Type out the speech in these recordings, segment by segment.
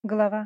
Глава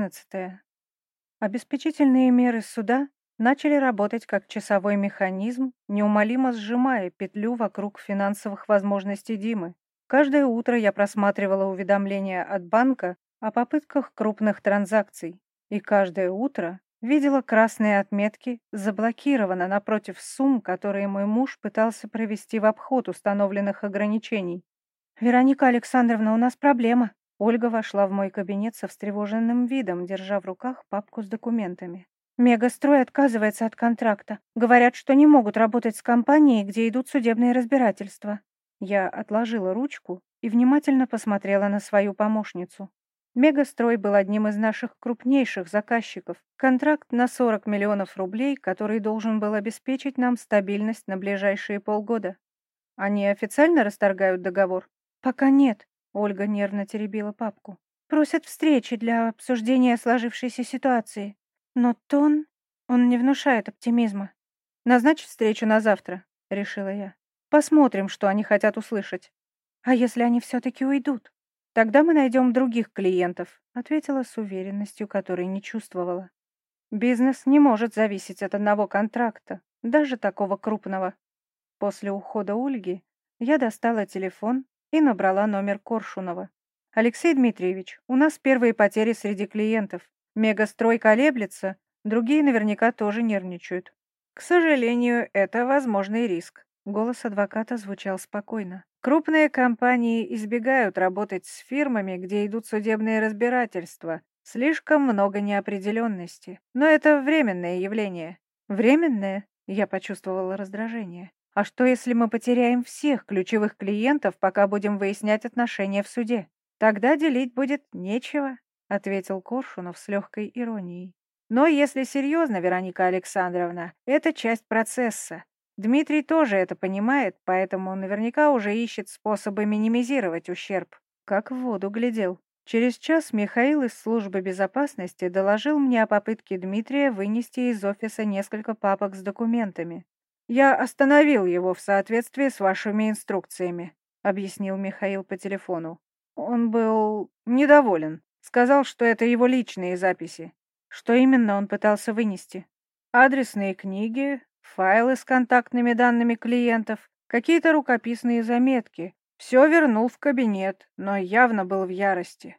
11. Обеспечительные меры суда начали работать как часовой механизм, неумолимо сжимая петлю вокруг финансовых возможностей Димы. Каждое утро я просматривала уведомления от банка о попытках крупных транзакций, и каждое утро видела красные отметки «Заблокировано» напротив сумм, которые мой муж пытался провести в обход установленных ограничений. «Вероника Александровна, у нас проблема». Ольга вошла в мой кабинет со встревоженным видом, держа в руках папку с документами. «Мегастрой отказывается от контракта. Говорят, что не могут работать с компанией, где идут судебные разбирательства». Я отложила ручку и внимательно посмотрела на свою помощницу. Мегастрой был одним из наших крупнейших заказчиков. Контракт на 40 миллионов рублей, который должен был обеспечить нам стабильность на ближайшие полгода. Они официально расторгают договор? Пока нет. Ольга нервно теребила папку. Просят встречи для обсуждения сложившейся ситуации. Но тон, он не внушает оптимизма. Назначь встречу на завтра, решила я. Посмотрим, что они хотят услышать. А если они все-таки уйдут? Тогда мы найдем других клиентов, ответила с уверенностью, которой не чувствовала. Бизнес не может зависеть от одного контракта, даже такого крупного. После ухода Ольги я достала телефон и набрала номер Коршунова. «Алексей Дмитриевич, у нас первые потери среди клиентов. Мегастрой колеблется, другие наверняка тоже нервничают». «К сожалению, это возможный риск», — голос адвоката звучал спокойно. «Крупные компании избегают работать с фирмами, где идут судебные разбирательства. Слишком много неопределенности. Но это временное явление». «Временное?» — я почувствовала раздражение. А что, если мы потеряем всех ключевых клиентов, пока будем выяснять отношения в суде? Тогда делить будет нечего, ответил Коршунов с легкой иронией. Но если серьезно, Вероника Александровна, это часть процесса. Дмитрий тоже это понимает, поэтому наверняка уже ищет способы минимизировать ущерб. Как в воду глядел. Через час Михаил из службы безопасности доложил мне о попытке Дмитрия вынести из офиса несколько папок с документами. «Я остановил его в соответствии с вашими инструкциями», — объяснил Михаил по телефону. Он был недоволен. Сказал, что это его личные записи. Что именно он пытался вынести? Адресные книги, файлы с контактными данными клиентов, какие-то рукописные заметки. Все вернул в кабинет, но явно был в ярости.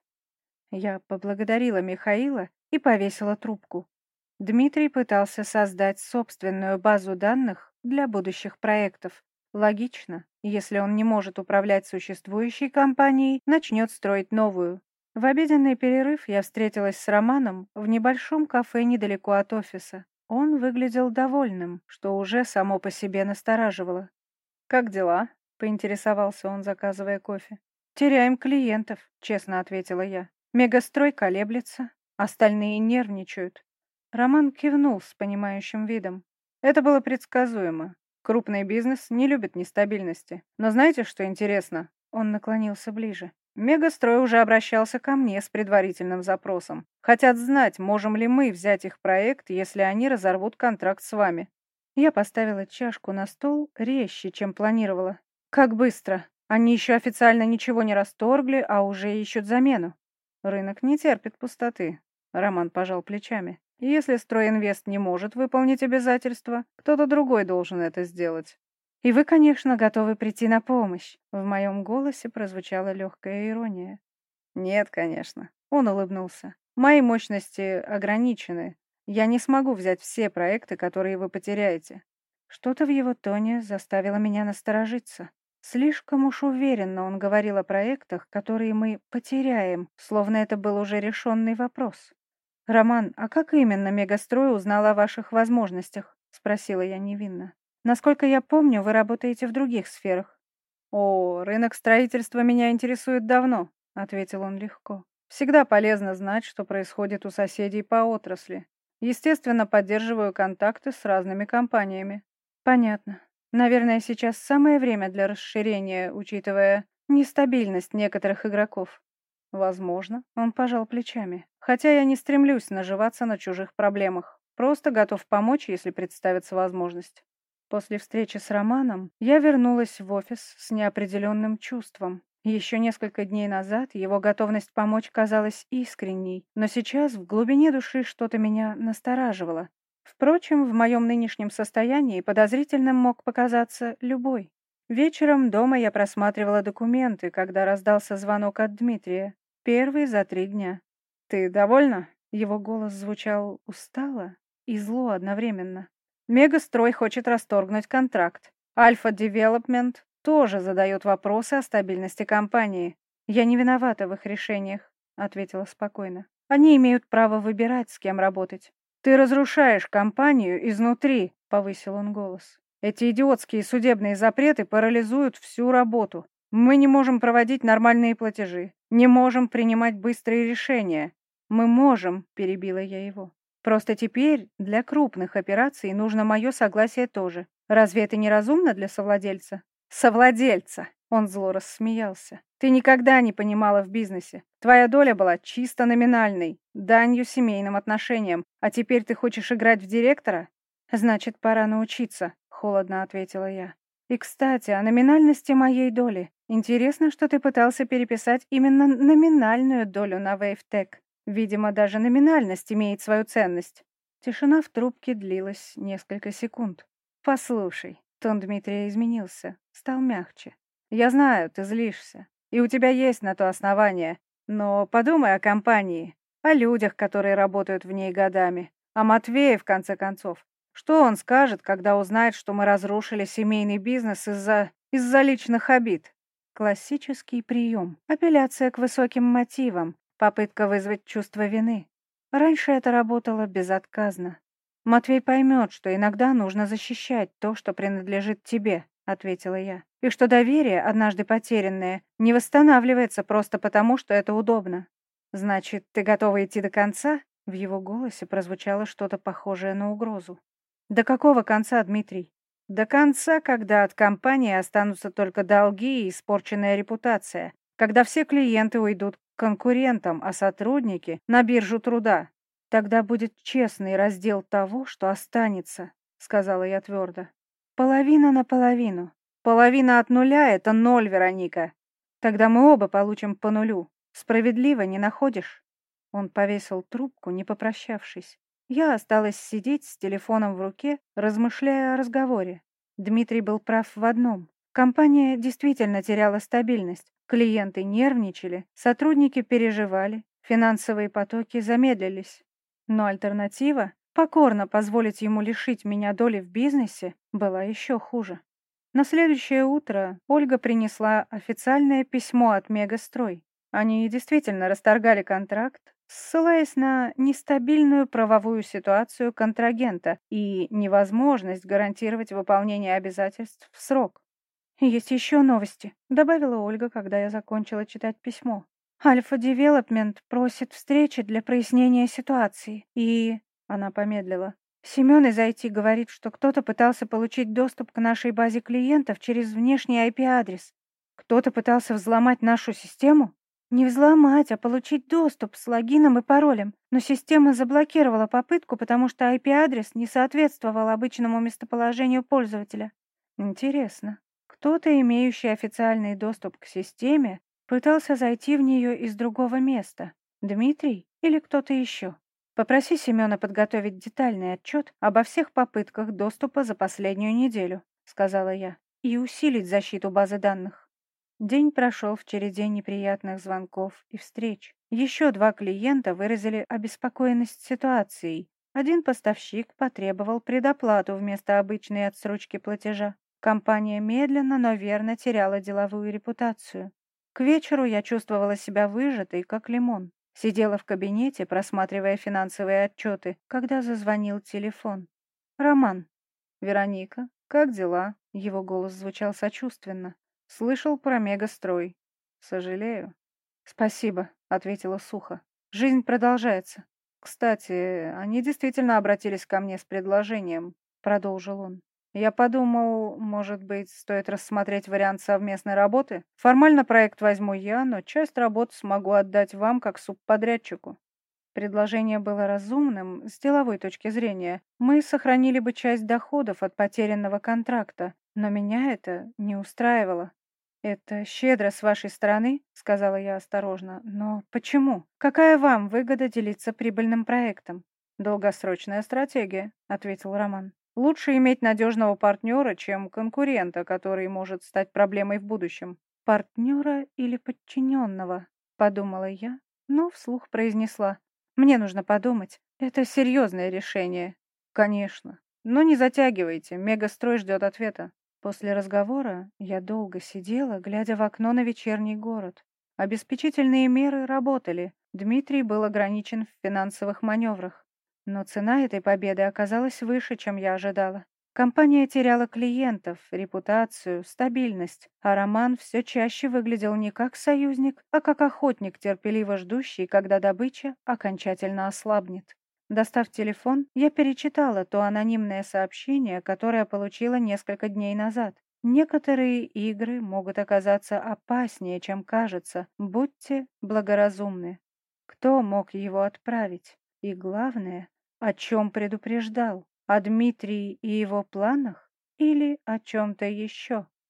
Я поблагодарила Михаила и повесила трубку. Дмитрий пытался создать собственную базу данных для будущих проектов. Логично, если он не может управлять существующей компанией, начнет строить новую. В обеденный перерыв я встретилась с Романом в небольшом кафе недалеко от офиса. Он выглядел довольным, что уже само по себе настораживало. «Как дела?» — поинтересовался он, заказывая кофе. «Теряем клиентов», — честно ответила я. «Мегастрой колеблется, остальные нервничают». Роман кивнул с понимающим видом. Это было предсказуемо. Крупный бизнес не любит нестабильности. Но знаете, что интересно? Он наклонился ближе. Мегастрой уже обращался ко мне с предварительным запросом. Хотят знать, можем ли мы взять их проект, если они разорвут контракт с вами. Я поставила чашку на стол резче, чем планировала. Как быстро. Они еще официально ничего не расторгли, а уже ищут замену. Рынок не терпит пустоты. Роман пожал плечами. Если Стройинвест не может выполнить обязательства, кто-то другой должен это сделать. И вы, конечно, готовы прийти на помощь. В моем голосе прозвучала легкая ирония. Нет, конечно. Он улыбнулся. Мои мощности ограничены. Я не смогу взять все проекты, которые вы потеряете. Что-то в его тоне заставило меня насторожиться. Слишком уж уверенно он говорил о проектах, которые мы потеряем, словно это был уже решенный вопрос. «Роман, а как именно Мегастрой узнал о ваших возможностях?» — спросила я невинно. «Насколько я помню, вы работаете в других сферах». «О, рынок строительства меня интересует давно», — ответил он легко. «Всегда полезно знать, что происходит у соседей по отрасли. Естественно, поддерживаю контакты с разными компаниями». «Понятно. Наверное, сейчас самое время для расширения, учитывая нестабильность некоторых игроков». Возможно, он пожал плечами. Хотя я не стремлюсь наживаться на чужих проблемах. Просто готов помочь, если представится возможность. После встречи с Романом я вернулась в офис с неопределенным чувством. Еще несколько дней назад его готовность помочь казалась искренней, но сейчас в глубине души что-то меня настораживало. Впрочем, в моем нынешнем состоянии подозрительным мог показаться любой. Вечером дома я просматривала документы, когда раздался звонок от Дмитрия. Первый за 3 дня. «Ты довольна?» Его голос звучал устало и зло одновременно. «Мегастрой хочет расторгнуть контракт. Альфа Девелопмент тоже задает вопросы о стабильности компании. Я не виновата в их решениях», — ответила спокойно. «Они имеют право выбирать, с кем работать». «Ты разрушаешь компанию изнутри», — повысил он голос. «Эти идиотские судебные запреты парализуют всю работу. Мы не можем проводить нормальные платежи, не можем принимать быстрые решения». «Мы можем», — перебила я его. «Просто теперь для крупных операций нужно мое согласие тоже. Разве это не разумно для совладельца?» «Совладельца!» — он зло рассмеялся. «Ты никогда не понимала в бизнесе. Твоя доля была чисто номинальной, данью семейным отношениям. А теперь ты хочешь играть в директора?» «Значит, пора научиться», — холодно ответила я. «И, кстати, о номинальности моей доли. Интересно, что ты пытался переписать именно номинальную долю на WaveTech. Видимо, даже номинальность имеет свою ценность». Тишина в трубке длилась несколько секунд. «Послушай». Тон Дмитрия изменился, стал мягче. «Я знаю, ты злишься, и у тебя есть на то основание, но подумай о компании, о людях, которые работают в ней годами, о Матвее, в конце концов. Что он скажет, когда узнает, что мы разрушили семейный бизнес из-за личных обид?» Классический прием, апелляция к высоким мотивам, попытка вызвать чувство вины. Раньше это работало безотказно. «Матвей поймет, что иногда нужно защищать то, что принадлежит тебе», — ответила я, «и что доверие, однажды потерянное, не восстанавливается просто потому, что это удобно». «Значит, ты готова идти до конца?» В его голосе прозвучало что-то похожее на угрозу. «До какого конца, Дмитрий?» «До конца, когда от компании останутся только долги и испорченная репутация, когда все клиенты уйдут к конкурентам, а сотрудники — на биржу труда. «Тогда будет честный раздел того, что останется», — сказала я твердо. «Половина на половину. Половина от нуля — это 0, Вероника. Тогда мы оба получим по нулю. Справедливо, не находишь?» Он повесил трубку, не попрощавшись. Я осталась сидеть с телефоном в руке, размышляя о разговоре. Дмитрий был прав в одном. Компания действительно теряла стабильность. Клиенты нервничали, сотрудники переживали, финансовые потоки замедлились. Но альтернатива — покорно позволить ему лишить меня доли в бизнесе — была еще хуже. На следующее утро Ольга принесла официальное письмо от Мегастрой. Они действительно расторгали контракт, ссылаясь на нестабильную правовую ситуацию контрагента и невозможность гарантировать выполнение обязательств в срок. «Есть еще новости», — добавила Ольга, когда я закончила читать письмо. «Альфа Девелопмент просит встречи для прояснения ситуации, и...» Она помедлила. «Семен из IT говорит, что кто-то пытался получить доступ к нашей базе клиентов через внешний IP-адрес. Кто-то пытался взломать нашу систему? Не взломать, а получить доступ с логином и паролем. Но система заблокировала попытку, потому что IP-адрес не соответствовал обычному местоположению пользователя. Интересно, кто-то, имеющий официальный доступ к системе, пытался зайти в нее из другого места. Дмитрий или кто-то еще? Попроси Семена подготовить детальный отчет обо всех попытках доступа за последнюю неделю, сказала я, и усилить защиту базы данных. День прошел в череде неприятных звонков и встреч. Еще 2 клиента выразили обеспокоенность ситуацией. Один поставщик потребовал предоплату вместо обычной отсрочки платежа. Компания медленно, но верно теряла деловую репутацию. К вечеру я чувствовала себя выжатой, как лимон. Сидела в кабинете, просматривая финансовые отчеты, когда зазвонил телефон. «Роман». «Вероника, как дела?» Его голос звучал сочувственно. «Слышал про Мегастрой. Сожалею». «Спасибо», — ответила сухо. «Жизнь продолжается. Кстати, они действительно обратились ко мне с предложением», — продолжил он. «Я подумал, может быть, стоит рассмотреть вариант совместной работы? Формально проект возьму я, но часть работы смогу отдать вам как субподрядчику». Предложение было разумным с деловой точки зрения. Мы сохранили бы часть доходов от потерянного контракта, но меня это не устраивало. «Это щедро с вашей стороны», — сказала я осторожно. «Но почему? Какая вам выгода делиться прибыльным проектом?» «Долгосрочная стратегия», — ответил Роман. «Лучше иметь надежного партнера, чем конкурента, который может стать проблемой в будущем». «Партнера или подчиненного?» — подумала я, но вслух произнесла. «Мне нужно подумать. Это серьезное решение». «Конечно. Но не затягивайте, Мегастрой ждет ответа». После разговора я долго сидела, глядя в окно на вечерний город. Обеспечительные меры работали. Дмитрий был ограничен в финансовых маневрах. Но цена этой победы оказалась выше, чем я ожидала. Компания теряла клиентов, репутацию, стабильность, а Роман все чаще выглядел не как союзник, а как охотник, терпеливо ждущий, когда добыча окончательно ослабнет. Достав телефон, я перечитала то анонимное сообщение, которое получила несколько дней назад. Некоторые игры могут оказаться опаснее, чем кажется. Будьте благоразумны. Кто мог его отправить? И главное, о чем предупреждал? О Дмитрии и его планах? Или о чем-то еще?